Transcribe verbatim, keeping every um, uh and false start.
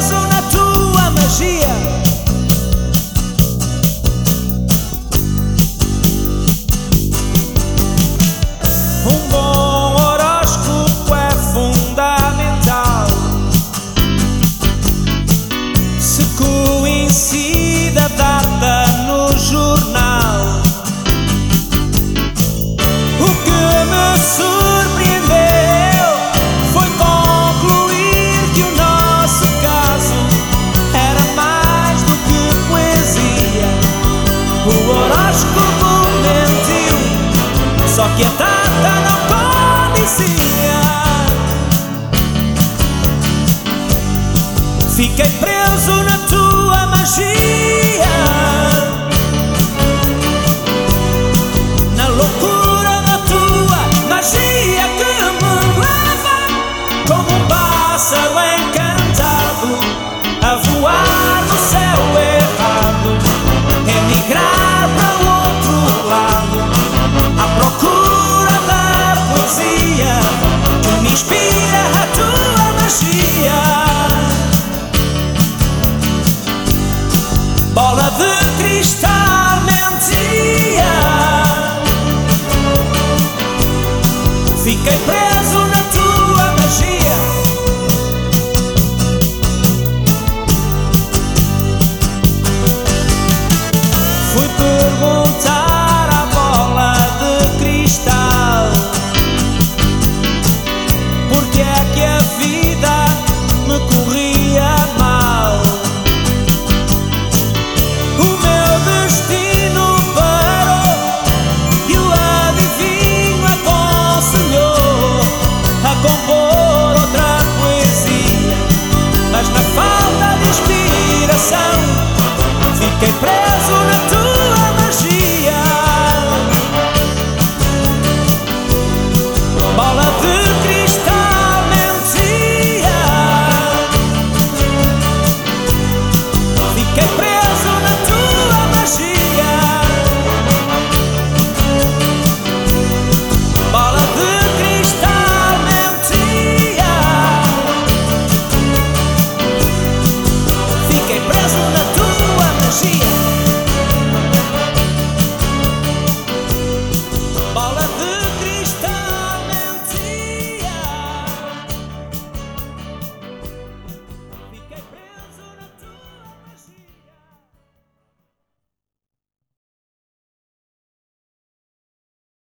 preso na tua magia. Um bom horóscopo é fundamental. Se coincide a data no jornal. O que me surpreendeu foi concluir que o nosso caso era mais do que poesia. O horóscopo mentiu, só que a data não conhecia. Fiquei preso na tua magia, na loucura da tua magia que me leva como um pássaro encantado a voar no céu errado, emigrar para o outro lado, à procura da poesia que me inspira a tua magia. Bola de cristal mentia, fiquei preso na tua magia. Fui perguntar à bola de cristal porque é que a vida me corria mal. O meu destino parou e o adivinho aconselhou a compor outra poesia, mas na falta de inspiração fiquei preso